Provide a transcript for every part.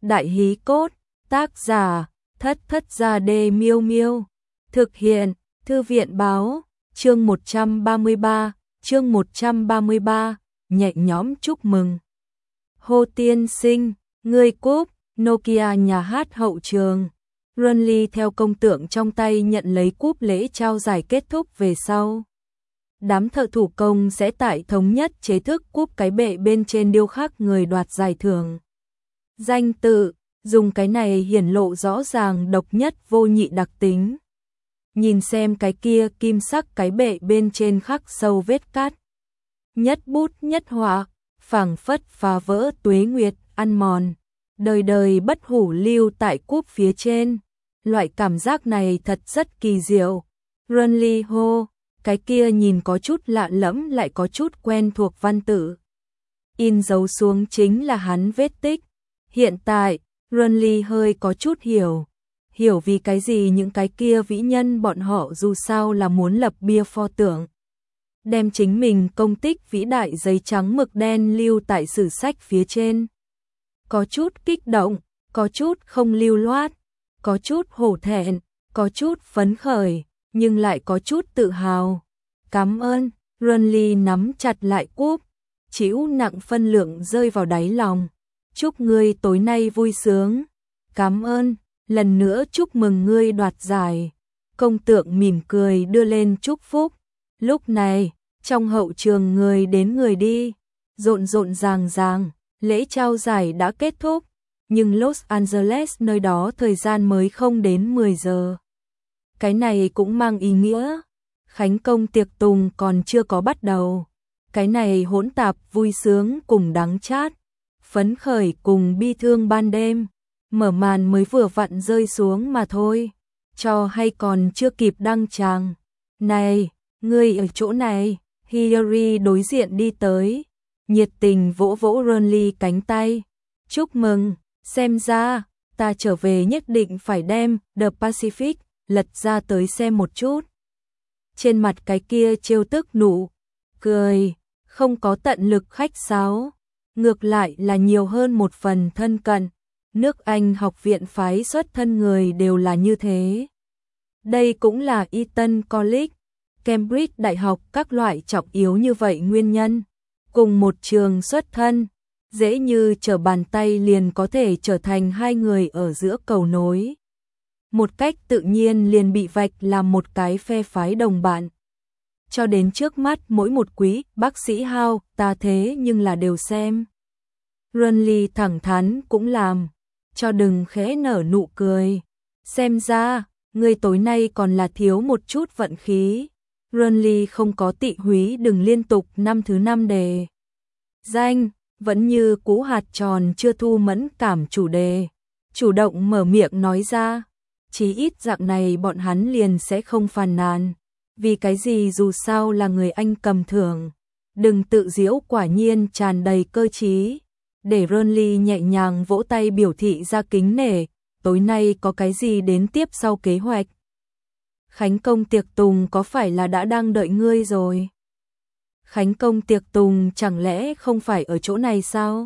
Đại hí cốt, tác giả, Thất Thất Gia Đê Miêu Miêu. Thực hiện, Thư viện báo, chương 133, nhẹ nhõm chúc mừng. Hồ tiên sinh, người cúp, Nokia nhà hát hậu trường. Runly theo công tượng trong tay nhận lấy cúp lễ trao giải kết thúc về sau. Đám thợ thủ công sẽ tại thống nhất chế thức cúp cái bệ bên trên điêu khắc người đoạt giải thưởng. Danh tự, dùng cái này hiển lộ rõ ràng độc nhất vô nhị đặc tính. Nhìn xem cái kia kim sắc cái bệ bên trên khắc sâu vết cát. Nhất bút nhất họa, phảng phất phá vỡ tuế nguyệt, ăn mòn. Đời đời bất hủ lưu tại cúp phía trên. Loại cảm giác này thật rất kỳ diệu. Runly hô, cái kia nhìn có chút lạ lẫm lại có chút quen thuộc văn tự. In dấu xuống chính là hắn vết tích. Hiện tại, Runly hơi có chút hiểu vì cái gì những cái kia vĩ nhân bọn họ dù sao là muốn lập bia pho tượng. Đem chính mình công tích vĩ đại giấy trắng mực đen lưu tại sử sách phía trên. Có chút kích động, có chút không lưu loát, có chút hổ thẹn, có chút phấn khởi, nhưng lại có chút tự hào. Cảm ơn, Runly nắm chặt lại cúp, chịu nặng phân lượng rơi vào đáy lòng. Chúc ngươi tối nay vui sướng. Cảm ơn, lần nữa chúc mừng ngươi đoạt giải. Công tượng mỉm cười đưa lên chúc phúc. Lúc này, trong hậu trường người đến người đi, rộn rộn ràng ràng, lễ trao giải đã kết thúc, nhưng Los Angeles nơi đó thời gian mới không đến 10 giờ. Cái này cũng mang ý nghĩa, khánh công tiệc tùng còn chưa có bắt đầu. Cái này hỗn tạp vui sướng cùng đắng chát, phấn khởi cùng bi thương ban đêm, mở màn mới vừa vặn rơi xuống mà thôi, cho hay còn chưa kịp đăng tràng. Này, ngươi ở chỗ này, Hillary đối diện đi tới, nhiệt tình vỗ vỗ Runly cánh tay. Chúc mừng, xem ra, ta trở về nhất định phải đem The Pacific lật ra tới xem một chút. Trên mặt cái kia trêu tức nụ cười, không có tận lực khách sáo, ngược lại là nhiều hơn một phần thân cận. Nước Anh học viện phái xuất thân người đều là như thế. Đây cũng là Eton College, Cambridge Đại học các loại trọng yếu như vậy nguyên nhân. Cùng một trường xuất thân, dễ như trở bàn tay liền có thể trở thành hai người ở giữa cầu nối. Một cách tự nhiên liền bị vạch làm một cái phe phái đồng bạn. Cho đến trước mắt mỗi một quý bác sĩ Hao, ta thế nhưng là đều xem. Runly thẳng thắn cũng làm, cho đừng khẽ nở nụ cười. Xem ra, người tối nay còn là thiếu một chút vận khí. Runly không có tị húy đừng liên tục năm thứ 5 đề. Danh, vẫn như cú hạt tròn chưa thu mẫn cảm chủ đề. Chủ động mở miệng nói ra, chí ít dạng này bọn hắn liền sẽ không phàn nàn. Vì cái gì dù sao là người Anh cầm thưởng. Đừng tự giễu, quả nhiên tràn đầy cơ trí. Để Runly nhẹ nhàng vỗ tay biểu thị ra kính nể. Tối nay có cái gì đến tiếp sau kế hoạch? Khánh công tiệc tùng có phải là đã đang đợi ngươi rồi? Khánh công tiệc tùng chẳng lẽ không phải ở chỗ này sao?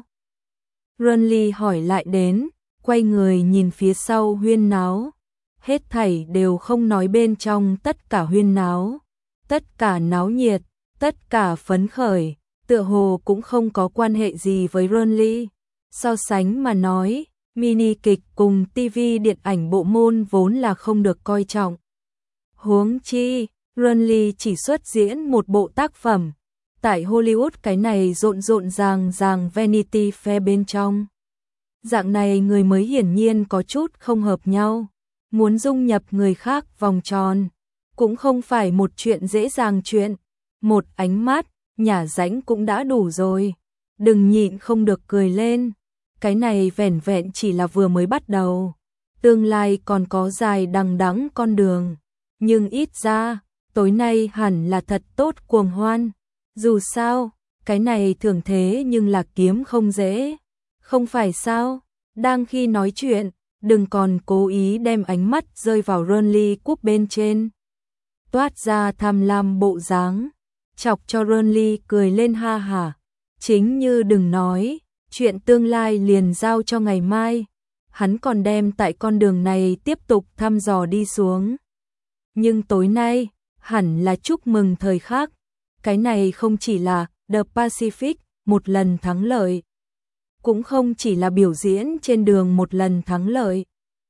Runly hỏi lại đến, quay người nhìn phía sau huyên náo. Hết thảy đều không nói bên trong, tất cả huyên náo, tất cả náo nhiệt, tất cả phấn khởi, tựa hồ cũng không có quan hệ gì với Runly. So sánh mà nói, mini kịch cùng TV điện ảnh bộ môn vốn là không được coi trọng. Huống chi, Runly chỉ xuất diễn một bộ tác phẩm. Tại Hollywood cái này rộn rộn ràng ràng Vanity Fair bên trong. Dạng này người mới hiển nhiên có chút không hợp nhau. Muốn dung nhập người khác vòng tròn, cũng không phải một chuyện dễ dàng chuyện. Một ánh mắt, nhả rãnh cũng đã đủ rồi. Đừng nhịn không được cười lên. Cái này vẻn vẹn chỉ là vừa mới bắt đầu. Tương lai còn có dài đằng đẵng con đường. Nhưng ít ra, tối nay hẳn là thật tốt cuồng hoan. Dù sao, cái này thường thế nhưng là kiếm không dễ. Không phải sao? Đang khi nói chuyện, đừng còn cố ý đem ánh mắt rơi vào Runly cúp bên trên. Toát ra tham lam bộ dáng, chọc cho Runly cười lên ha hả. Chính như đừng nói, chuyện tương lai liền giao cho ngày mai. hắn còn đem tại con đường này tiếp tục thăm dò đi xuống. Nhưng tối nay, hẳn là chúc mừng thời khắc. Cái này không chỉ là The Pacific, một lần thắng lợi. Cũng không chỉ là biểu diễn trên đường một lần thắng lợi.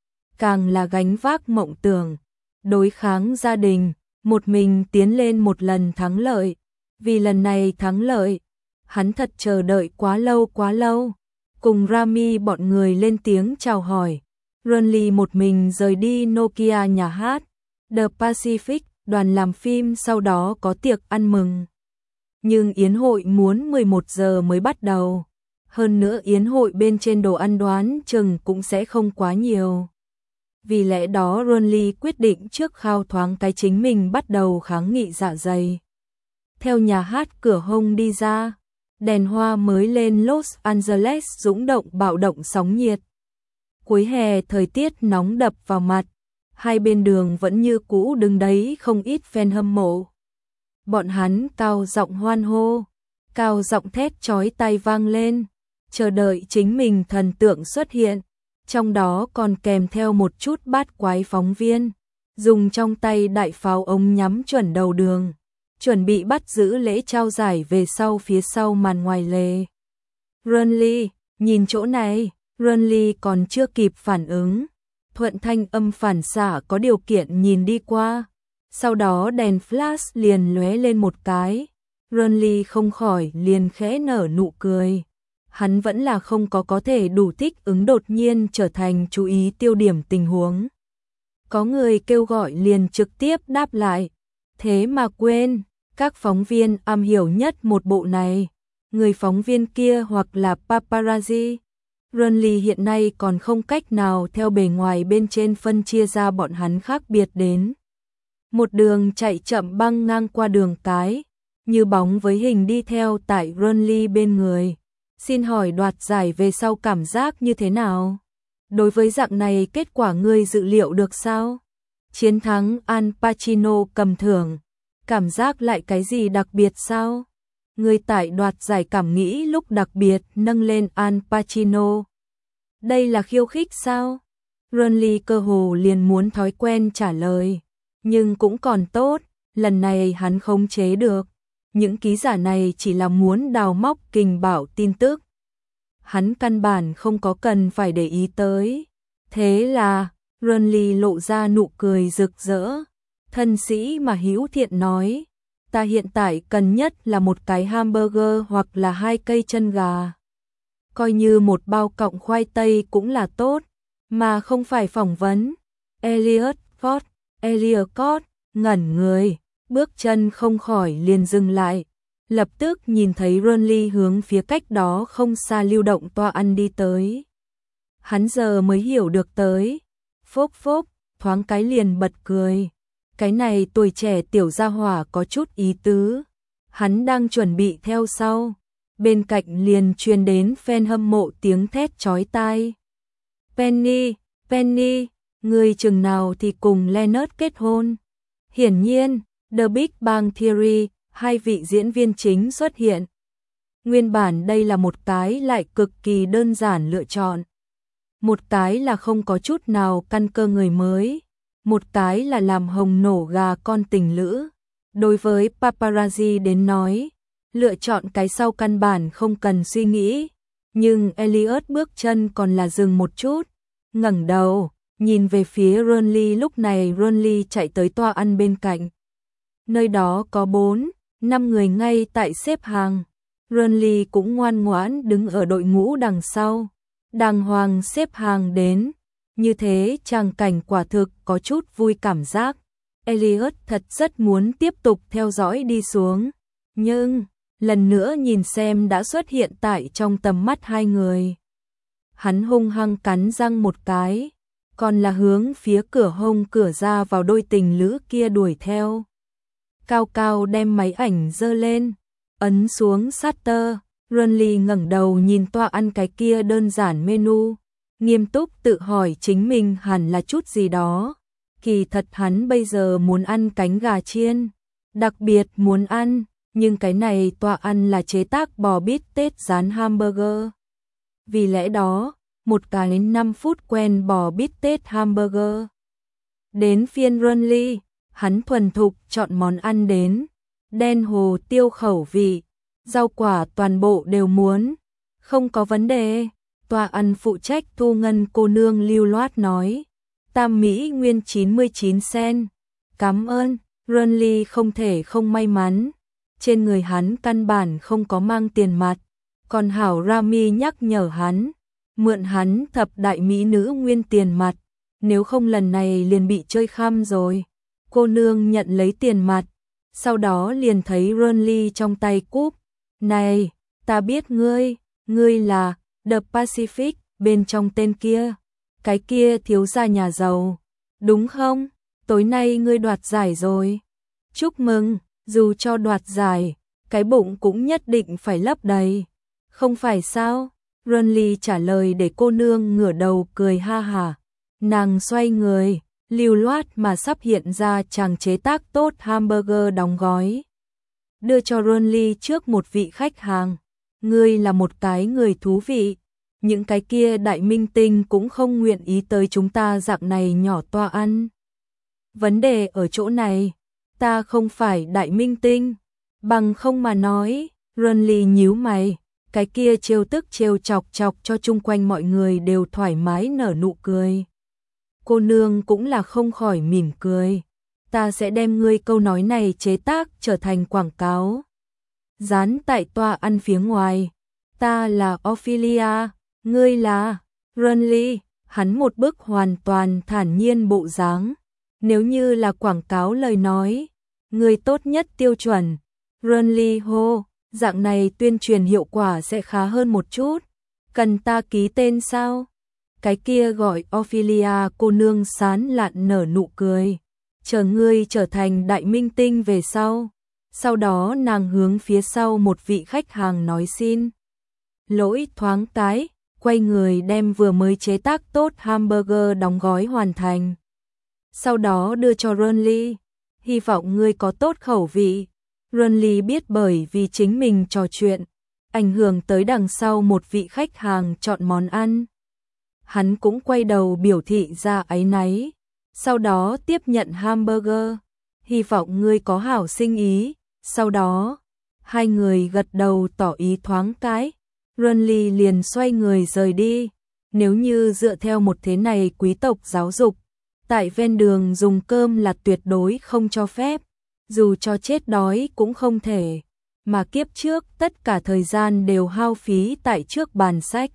Càng là gánh vác mộng tưởng, đối kháng gia đình, một mình tiến lên một lần thắng lợi. Vì lần này thắng lợi, hắn thật chờ đợi quá lâu. Cùng Rami bọn người lên tiếng chào hỏi. Runley một mình rời đi Nokia nhà hát. The Pacific, đoàn làm phim sau đó có tiệc ăn mừng. Nhưng yến hội muốn 11 giờ mới bắt đầu. Hơn nữa yến hội bên trên đồ ăn đoán chừng cũng sẽ không quá nhiều. Vì lẽ đó Runley quyết định trước khao thoáng cái chính mình bắt đầu kháng nghị dạ dày. Theo nhà hát cửa hông đi ra, đèn hoa mới lên Los Angeles dũng động bạo động sóng nhiệt. Cuối hè thời tiết nóng đập vào mặt, hai bên đường vẫn như cũ đứng đấy không ít fan hâm mộ. Bọn hắn cao giọng hoan hô, cao giọng thét chói tai vang lên, chờ đợi chính mình thần tượng xuất hiện, trong đó còn kèm theo một chút bát quái phóng viên, dùng trong tay đại pháo ống nhắm chuẩn đầu đường, chuẩn bị bắt giữ lễ trao giải về sau phía sau màn ngoài lề. Runley, nhìn chỗ này, Runley còn chưa kịp phản ứng. Thuận thanh âm phản xạ có điều kiện nhìn đi qua. Sau đó đèn flash liền lóe lên một cái. Runley không khỏi liền khẽ nở nụ cười. Hắn vẫn là không có thể đủ thích ứng đột nhiên trở thành chú ý tiêu điểm tình huống. Có người kêu gọi liền trực tiếp đáp lại. Thế mà quên, các phóng viên am hiểu nhất một bộ này. Người phóng viên kia hoặc là paparazzi. Runley hiện nay còn không cách nào theo bề ngoài bên trên phân chia ra bọn hắn khác biệt đến. Một đường chạy chậm băng ngang qua đường cái, như bóng với hình đi theo tại Runley bên người. Xin hỏi đoạt giải về sau cảm giác như thế nào? Đối với dạng này kết quả ngươi dự liệu được sao? Chiến thắng Al Pacino cầm thưởng, cảm giác lại cái gì đặc biệt sao? Người tại đoạt giải cảm nghĩ lúc đặc biệt nâng lên Al Pacino. Đây là khiêu khích sao? Runley cơ hồ liền muốn thói quen trả lời. Nhưng cũng còn tốt, lần này hắn khống chế được. Những ký giả này chỉ là muốn đào móc kình bảo tin tức. Hắn căn bản không có cần phải để ý tới. Thế là, Runley lộ ra nụ cười rực rỡ. Thân sĩ mà hữu thiện nói. Ta hiện tại cần nhất là một cái hamburger hoặc là 2 cây chân gà. Coi như một bao cọng khoai tây cũng là tốt, mà không phải phỏng vấn. Elliot ngẩn người, bước chân không khỏi liền dừng lại. Lập tức nhìn thấy Runley hướng phía cách đó không xa lưu động toa ăn đi tới. Hắn giờ mới hiểu được tới. Phốc, thoáng cái liền bật cười. Cái này tuổi trẻ tiểu gia hỏa có chút ý tứ. Hắn đang chuẩn bị theo sau. Bên cạnh liền truyền đến fan hâm mộ tiếng thét chói tai. Penny, người chừng nào thì cùng Leonard kết hôn. Hiển nhiên, The Big Bang Theory, hai vị diễn viên chính xuất hiện. Nguyên bản đây là một cái lại cực kỳ đơn giản lựa chọn. Một cái là không có chút nào căn cơ người mới. Một cái là làm hồng nổ gà con tình lữ. Đối với paparazzi đến nói, lựa chọn cái sau căn bản không cần suy nghĩ. Nhưng Elliot bước chân còn là dừng một chút. Ngẩng đầu, nhìn về phía Runley. Lúc này Runley chạy tới toa ăn bên cạnh. Nơi đó có 4-5 người ngay tại xếp hàng. Runley cũng ngoan ngoãn đứng ở đội ngũ đằng sau. Đàng hoàng xếp hàng đến. Như thế tràng cảnh quả thực có chút vui cảm giác. Elliot thật rất muốn tiếp tục theo dõi đi xuống. Nhưng, lần nữa nhìn xem đã xuất hiện tại trong tầm mắt hai người. Hắn hung hăng cắn răng một cái. Còn là hướng phía cửa hông cửa ra vào đôi tình lữ kia đuổi theo. Cao cao đem máy ảnh giơ lên. Ấn xuống shutter. Runley ngẩng đầu nhìn toa ăn cái kia đơn giản menu. Nghiêm túc tự hỏi chính mình hẳn là chút gì đó. Kỳ thật hắn bây giờ muốn ăn cánh gà chiên. Đặc biệt muốn ăn, nhưng cái này toa ăn là chế tác bò bít tết rán hamburger. Vì lẽ đó, một cái 5 phút quen bò bít tết hamburger. Đến phiên Runly, hắn thuần thục chọn món ăn đến, đen hồ tiêu khẩu vị, rau quả toàn bộ đều muốn, không có vấn đề. Tòa ăn phụ trách thu ngân cô nương lưu loát nói, tam mỹ nguyên 99 cent. Cảm ơn. Runly không thể không may mắn, trên người hắn căn bản không có mang tiền mặt, còn hảo Rami nhắc nhở hắn, mượn hắn thập đại mỹ nữ nguyên tiền mặt, nếu không lần này liền bị chơi khăm rồi. Cô nương nhận lấy tiền mặt, sau đó liền thấy Runly trong tay cúp. Này, ta biết ngươi là The Pacific, bên trong tên kia, cái kia thiếu gia nhà giàu, đúng không? Tối nay ngươi đoạt giải rồi. Chúc mừng, dù cho đoạt giải, cái bụng cũng nhất định phải lấp đầy. Không phải sao? Runly trả lời để cô nương ngửa đầu cười ha hả. Nàng xoay người, lưu loát mà sắp hiện ra chàng chế tác tốt hamburger đóng gói. Đưa cho Runly trước một vị khách hàng. Ngươi là một cái người thú vị. Những cái kia đại minh tinh cũng không nguyện ý tới chúng ta dạng này nhỏ toa ăn. Vấn đề ở chỗ này, ta không phải đại minh tinh, bằng không mà nói. Runly nhíu mày, cái kia trêu tức trêu chọc cho chung quanh mọi người đều thoải mái nở nụ cười. Cô nương cũng là không khỏi mỉm cười. Ta sẽ đem ngươi câu nói này chế tác trở thành quảng cáo, dán tại toa ăn phía ngoài. Ta là Ophelia, ngươi là Runly. Hắn một bức hoàn toàn thản nhiên bộ dáng. Nếu như là quảng cáo lời nói, người tốt nhất tiêu chuẩn. Runly hô, dạng này tuyên truyền hiệu quả sẽ khá hơn một chút. Cần ta ký tên sao? Cái kia gọi Ophelia cô nương sán lạn nở nụ cười. Chờ ngươi trở thành đại minh tinh về sau. Sau đó nàng hướng phía sau một vị khách hàng nói xin lỗi thoáng cái, quay người đem vừa mới chế tác tốt hamburger đóng gói hoàn thành. Sau đó đưa cho Runly, hy vọng ngươi có tốt khẩu vị. Runly biết bởi vì chính mình trò chuyện, ảnh hưởng tới đằng sau một vị khách hàng chọn món ăn. Hắn cũng quay đầu biểu thị ra áy náy, sau đó tiếp nhận hamburger, hy vọng ngươi có hảo sinh ý. Sau đó, hai người gật đầu tỏ ý thoáng cái, Runly liền xoay người rời đi. Nếu như dựa theo một thế này quý tộc giáo dục, tại ven đường dùng cơm là tuyệt đối không cho phép, dù cho chết đói cũng không thể, mà kiếp trước tất cả thời gian đều hao phí tại trước bàn sách.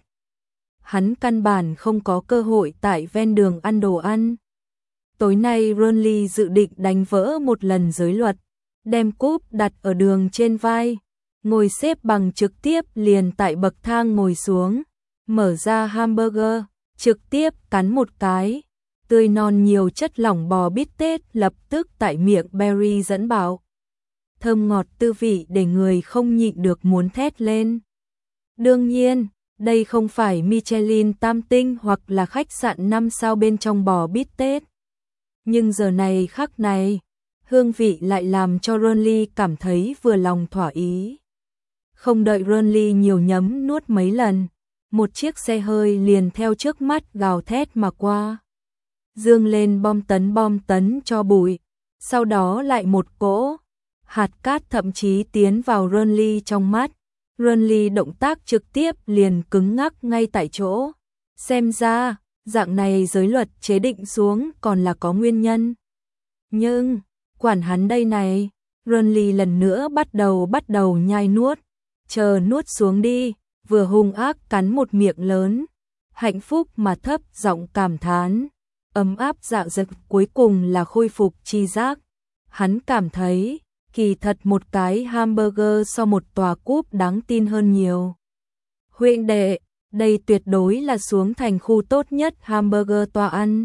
Hắn căn bản không có cơ hội tại ven đường ăn đồ ăn. Tối nay Runly dự định đánh vỡ một lần giới luật, đem cúp đặt ở đường trên vai, ngồi xếp bằng trực tiếp liền tại bậc thang ngồi xuống, mở ra hamburger, trực tiếp cắn một cái. Tươi non nhiều chất lỏng bò bít tết lập tức tại miệng Berry dẫn bạo. Thơm ngọt tư vị để người không nhịn được muốn thét lên. Đương nhiên, đây không phải Michelin tam tinh hoặc là khách sạn 5 sao bên trong bò bít tết. Nhưng giờ này khắc này, hương vị lại làm cho Runly cảm thấy vừa lòng thỏa ý. Không đợi Runly nhiều nhấm nuốt mấy lần, một chiếc xe hơi liền theo trước mắt gào thét mà qua. Dương lên bom tấn cho bụi, sau đó lại một cỗ hạt cát thậm chí tiến vào Runly trong mắt. Runly động tác trực tiếp liền cứng ngắc ngay tại chỗ. Xem ra, dạng này giới luật chế định xuống còn là có nguyên nhân. Nhưng, quản hắn đây này, Runly lần nữa bắt đầu nhai nuốt. Chờ nuốt xuống đi, vừa hung ác cắn một miệng lớn. Hạnh phúc mà thấp giọng cảm thán. Ấm áp dạo dực cuối cùng là khôi phục tri giác. Hắn cảm thấy, kỳ thật một cái hamburger so một tòa cúp đáng tin hơn nhiều. Huynh đệ, đây tuyệt đối là xuống thành khu tốt nhất hamburger tòa ăn.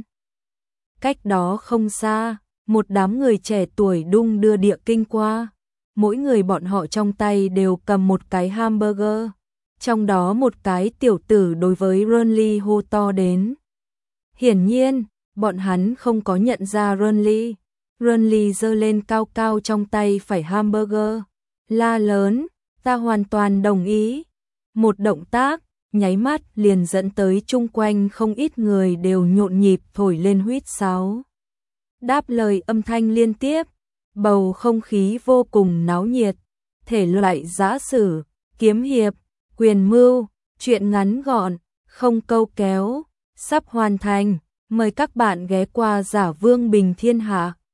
Cách đó không xa, một đám người trẻ tuổi đung đưa địa kinh qua. Mỗi người bọn họ trong tay đều cầm một cái hamburger. Trong đó một cái tiểu tử đối với Runly hô to đến. Hiển nhiên, bọn hắn không có nhận ra Runly. Runly giơ lên cao cao trong tay phải hamburger, la lớn, ta hoàn toàn đồng ý. Một động tác, nháy mắt liền dẫn tới chung quanh không ít người đều nhộn nhịp thổi lên huýt sáo. Đáp lời âm thanh liên tiếp, bầu không khí vô cùng náo nhiệt, thể loại giã sử, kiếm hiệp, quyền mưu, truyện ngắn gọn, không câu kéo, sắp hoàn thành, mời các bạn ghé qua Giả Vương Bình Thiên Hạ.